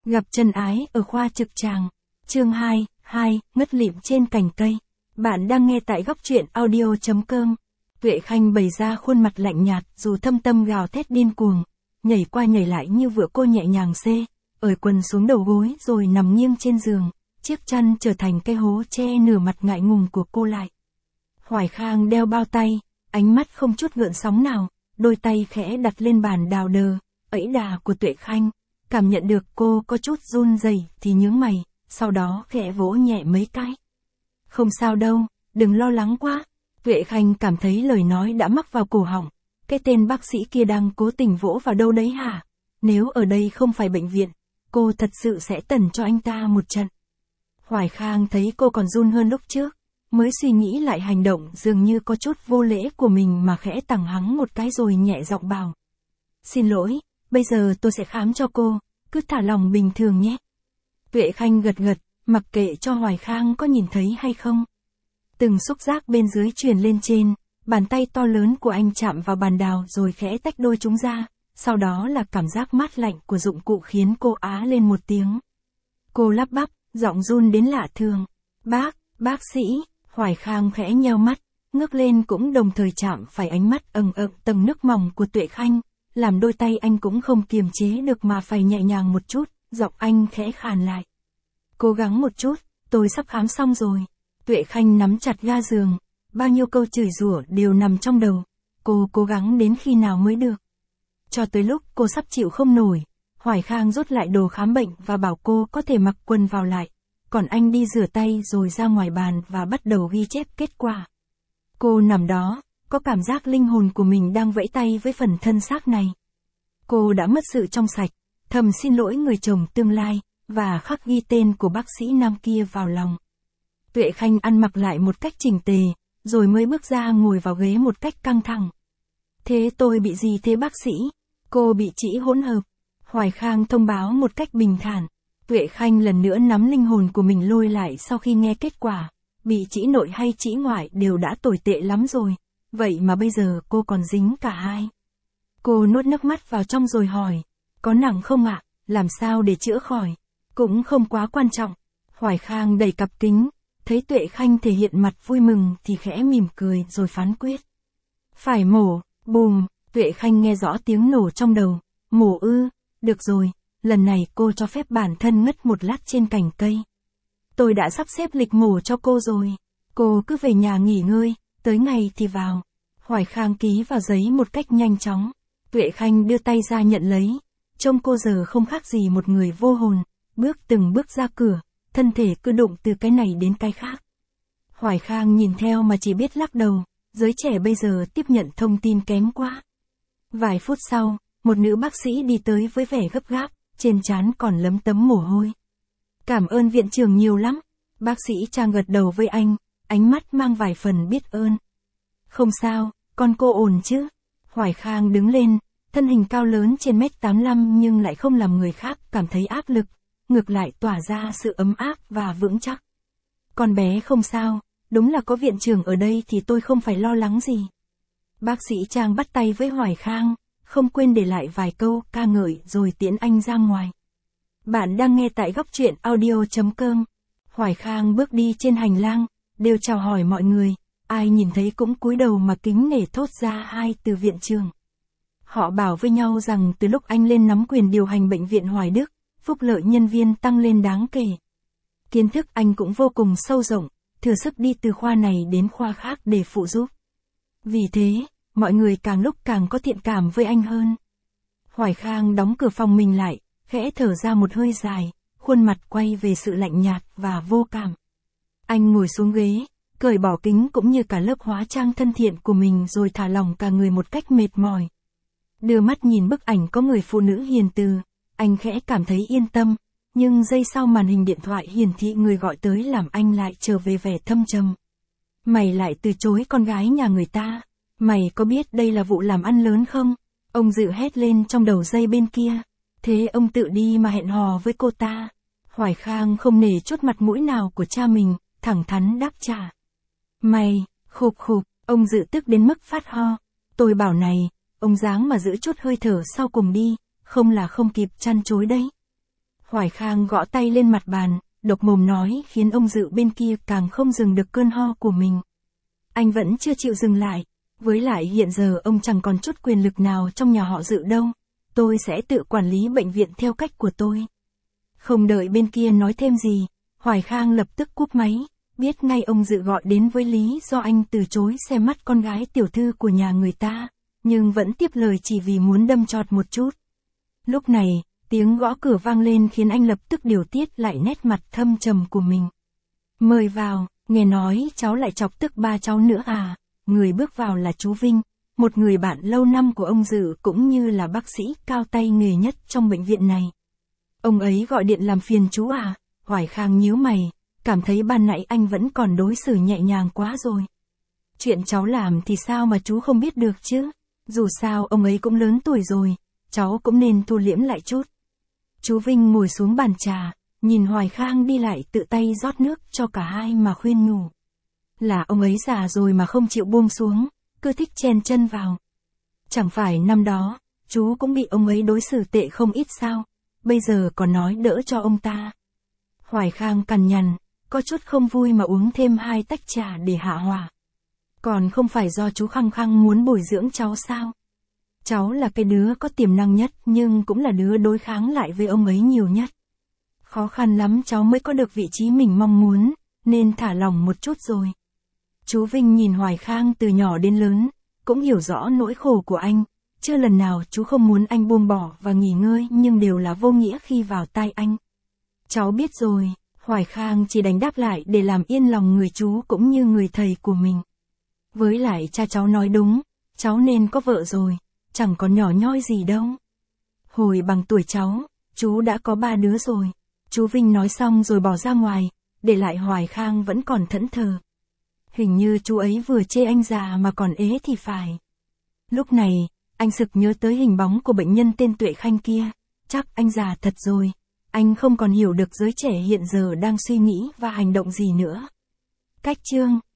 Gặp chân ái ở khoa trực tràng. Chương 2, ngất lịm trên cành cây. Bạn đang nghe tại góc truyện audio.com. Tuệ Khanh bày ra khuôn mặt lạnh nhạt dù thâm tâm gào thét điên cuồng. Nhảy qua nhảy lại như vựa cô nhẹ nhàng ởi quần xuống đầu gối rồi nằm nghiêng trên giường. Chiếc chăn trở thành cái hố che nửa mặt ngại ngùng của cô lại. Hoài Khang đeo bao tay, ánh mắt không chút gợn sóng nào, đôi tay khẽ đặt lên bàn đào đờ, ẫy đà của Tuệ Khanh. Cảm nhận được cô có chút run rẩy thì nhướng mày, sau đó khẽ vỗ nhẹ mấy cái. Không sao đâu, đừng lo lắng quá. Tuệ Khanh cảm thấy lời nói đã mắc vào cổ họng. Cái tên bác sĩ kia đang cố tình vỗ vào đâu đấy hả? Nếu ở đây không phải bệnh viện, cô thật sự sẽ tẩn cho anh ta một trận. Hoài Khang thấy cô còn run hơn lúc trước, mới suy nghĩ lại hành động dường như có chút vô lễ của mình mà khẽ tằng hắng một cái rồi nhẹ giọng bảo. Xin lỗi, bây giờ tôi sẽ khám cho cô, cứ thả lòng bình thường nhé. Tuệ Khanh gật gật, mặc kệ cho Hoài Khang có nhìn thấy hay không. Từng xúc giác bên dưới truyền lên trên, bàn tay to lớn của anh chạm vào bàn đào rồi khẽ tách đôi chúng ra, sau đó là cảm giác mát lạnh của dụng cụ khiến cô á lên một tiếng. Cô lắp bắp, giọng run đến lạ thường. Bác sĩ, Hoài Khang khẽ nheo mắt, ngước lên cũng đồng thời chạm phải ánh mắt ẩn tầng nước mỏng của Tuệ Khanh, làm đôi tay anh cũng không kiềm chế được mà phải nhẹ nhàng một chút, giọng anh khẽ khàn lại. Cố gắng một chút, tôi sắp khám xong rồi. Tuệ Khanh nắm chặt ga giường, bao nhiêu câu chửi rủa đều nằm trong đầu. Cô cố gắng đến khi nào mới được. Cho tới lúc cô sắp chịu không nổi, Hoài Khang rút lại đồ khám bệnh và bảo cô có thể mặc quần vào lại. Còn anh đi rửa tay rồi ra ngoài bàn và bắt đầu ghi chép kết quả. Cô nằm đó, có cảm giác linh hồn của mình đang vẫy tay với phần thân xác này. Cô đã mất sự trong sạch, thầm xin lỗi người chồng tương lai, và khắc ghi tên của bác sĩ nam kia vào lòng. Tuệ Khanh ăn mặc lại một cách chỉnh tề, rồi mới bước ra ngồi vào ghế một cách căng thẳng. Thế tôi bị gì thế bác sĩ? Cô bị trĩ hỗn hợp. Hoài Khang thông báo một cách bình thản. Tuệ Khanh lần nữa nắm linh hồn của mình lôi lại sau khi nghe kết quả. Bị trĩ nội hay trĩ ngoại đều đã tồi tệ lắm rồi. Vậy mà bây giờ cô còn dính cả hai. Cô nuốt nước mắt vào trong rồi hỏi. Có nặng không ạ? Làm sao để chữa khỏi? Cũng không quá quan trọng. Hoài Khang đẩy cặp kính. Thấy Tuệ Khanh thể hiện mặt vui mừng thì khẽ mỉm cười rồi phán quyết. Phải mổ, bùm, Tuệ Khanh nghe rõ tiếng nổ trong đầu. Mổ ư, được rồi, lần này cô cho phép bản thân ngất một lát trên cành cây. Tôi đã sắp xếp lịch mổ cho cô rồi. Cô cứ về nhà nghỉ ngơi, tới ngày thì vào. Hoài Khang ký vào giấy một cách nhanh chóng. Tuệ Khanh đưa tay ra nhận lấy. Trông cô giờ không khác gì một người vô hồn, bước từng bước ra cửa, thân thể cứ đụng từ cái này đến cái khác. Hoài Khang nhìn theo mà chỉ biết lắc đầu, giới trẻ bây giờ tiếp nhận thông tin kém quá. Vài phút sau, một nữ bác sĩ đi tới với vẻ gấp gáp, trên trán còn lấm tấm mồ hôi. Cảm ơn viện trưởng nhiều lắm. Bác sĩ Trang gật đầu với anh, ánh mắt mang vài phần biết ơn. Không sao, con cô ổn chứ? Hoài Khang đứng lên, thân hình cao lớn trên 1m85 nhưng lại không làm người khác cảm thấy áp lực, ngược lại tỏa ra sự ấm áp và vững chắc. Con bé không sao, đúng là có viện trưởng ở đây thì tôi không phải lo lắng gì. Bác sĩ Trang bắt tay với Hoài Khang, không quên để lại vài câu ca ngợi rồi tiễn anh ra ngoài. Bạn đang nghe tại góc truyện audio.com. Hoài Khang bước đi trên hành lang, đều chào hỏi mọi người, ai nhìn thấy cũng cúi đầu mà kính nể thốt ra hai từ viện trưởng. Họ bảo với nhau rằng từ lúc anh lên nắm quyền điều hành bệnh viện Hoài Đức, phúc lợi nhân viên tăng lên đáng kể. Kiến thức anh cũng vô cùng sâu rộng, thừa sức đi từ khoa này đến khoa khác để phụ giúp. Vì thế, mọi người càng lúc càng có thiện cảm với anh hơn. Hoài Khang đóng cửa phòng mình lại, khẽ thở ra một hơi dài, khuôn mặt quay về sự lạnh nhạt và vô cảm. Anh ngồi xuống ghế, cởi bỏ kính cũng như cả lớp hóa trang thân thiện của mình rồi thả lỏng cả người một cách mệt mỏi. Đưa mắt nhìn bức ảnh có người phụ nữ hiền từ, anh khẽ cảm thấy yên tâm, nhưng giây sau màn hình điện thoại hiển thị người gọi tới làm anh lại trở về vẻ thâm trầm. Mày lại từ chối con gái nhà người ta, mày có biết đây là vụ làm ăn lớn không? Ông Dự hét lên trong đầu dây bên kia. Thế ông tự đi mà hẹn hò với cô ta. Hoài Khang không nể chút mặt mũi nào của cha mình, thẳng thắn đáp trả. Mày, khục, ông Dự tức đến mức phát ho. Tôi bảo này, ông dáng mà giữ chút hơi thở sau cùng đi, không là không kịp chăn chối đấy. Hoài Khang gõ tay lên mặt bàn, độc mồm nói khiến ông Dự bên kia càng không dừng được cơn ho của mình. Anh vẫn chưa chịu dừng lại, với lại hiện giờ ông chẳng còn chút quyền lực nào trong nhà họ Dự đâu, tôi sẽ tự quản lý bệnh viện theo cách của tôi. Không đợi bên kia nói thêm gì, Hoài Khang lập tức cúp máy, biết ngay ông Dự gọi đến với lý do anh từ chối xem mắt con gái tiểu thư của nhà người ta, nhưng vẫn tiếp lời chỉ vì muốn đâm chọt một chút. Lúc này, tiếng gõ cửa vang lên khiến anh lập tức điều tiết lại nét mặt thâm trầm của mình. Mời vào, nghe nói cháu lại chọc tức ba cháu nữa à? Người bước vào là chú Vinh, một người bạn lâu năm của ông Dự cũng như là bác sĩ cao tay nghề nhất trong bệnh viện này. Ông ấy gọi điện làm phiền chú à? Hoài Khang nhíu mày, cảm thấy ban nãy anh vẫn còn đối xử nhẹ nhàng quá rồi. Chuyện cháu làm thì sao mà chú không biết được chứ? Dù sao ông ấy cũng lớn tuổi rồi, cháu cũng nên thu liễm lại chút. Chú Vinh ngồi xuống bàn trà, nhìn Hoài Khang đi lại tự tay rót nước cho cả hai mà khuyên nhủ. Là ông ấy già rồi mà không chịu buông xuống, cứ thích chen chân vào. Chẳng phải năm đó, chú cũng bị ông ấy đối xử tệ không ít sao, bây giờ còn nói đỡ cho ông ta. Hoài Khang cằn nhằn, có chút không vui mà uống thêm 2 tách trà để hạ hỏa. Còn không phải do chú khăng khăng muốn bồi dưỡng cháu sao? Cháu là cái đứa có tiềm năng nhất nhưng cũng là đứa đối kháng lại với ông ấy nhiều nhất. Khó khăn lắm cháu mới có được vị trí mình mong muốn, nên thả lỏng một chút rồi. Chú Vinh nhìn Hoài Khang từ nhỏ đến lớn, cũng hiểu rõ nỗi khổ của anh, chưa lần nào chú không muốn anh buông bỏ và nghỉ ngơi nhưng đều là vô nghĩa khi vào tai anh. Cháu biết rồi, Hoài Khang chỉ đành đáp lại để làm yên lòng người chú cũng như người thầy của mình. Với lại cha cháu nói đúng, cháu nên có vợ rồi, chẳng còn nhỏ nhoi gì đâu. Hồi bằng tuổi cháu, chú đã có 3 đứa rồi. Chú Vinh nói xong rồi bỏ ra ngoài, để lại Hoài Khang vẫn còn thẫn thờ. Hình như chú ấy vừa chê anh già mà còn ế thì phải. Lúc này, anh sực nhớ tới hình bóng của bệnh nhân tên Tuệ Khanh kia, chắc anh già thật rồi. Anh không còn hiểu được giới trẻ hiện giờ đang suy nghĩ và hành động gì nữa. Cách chương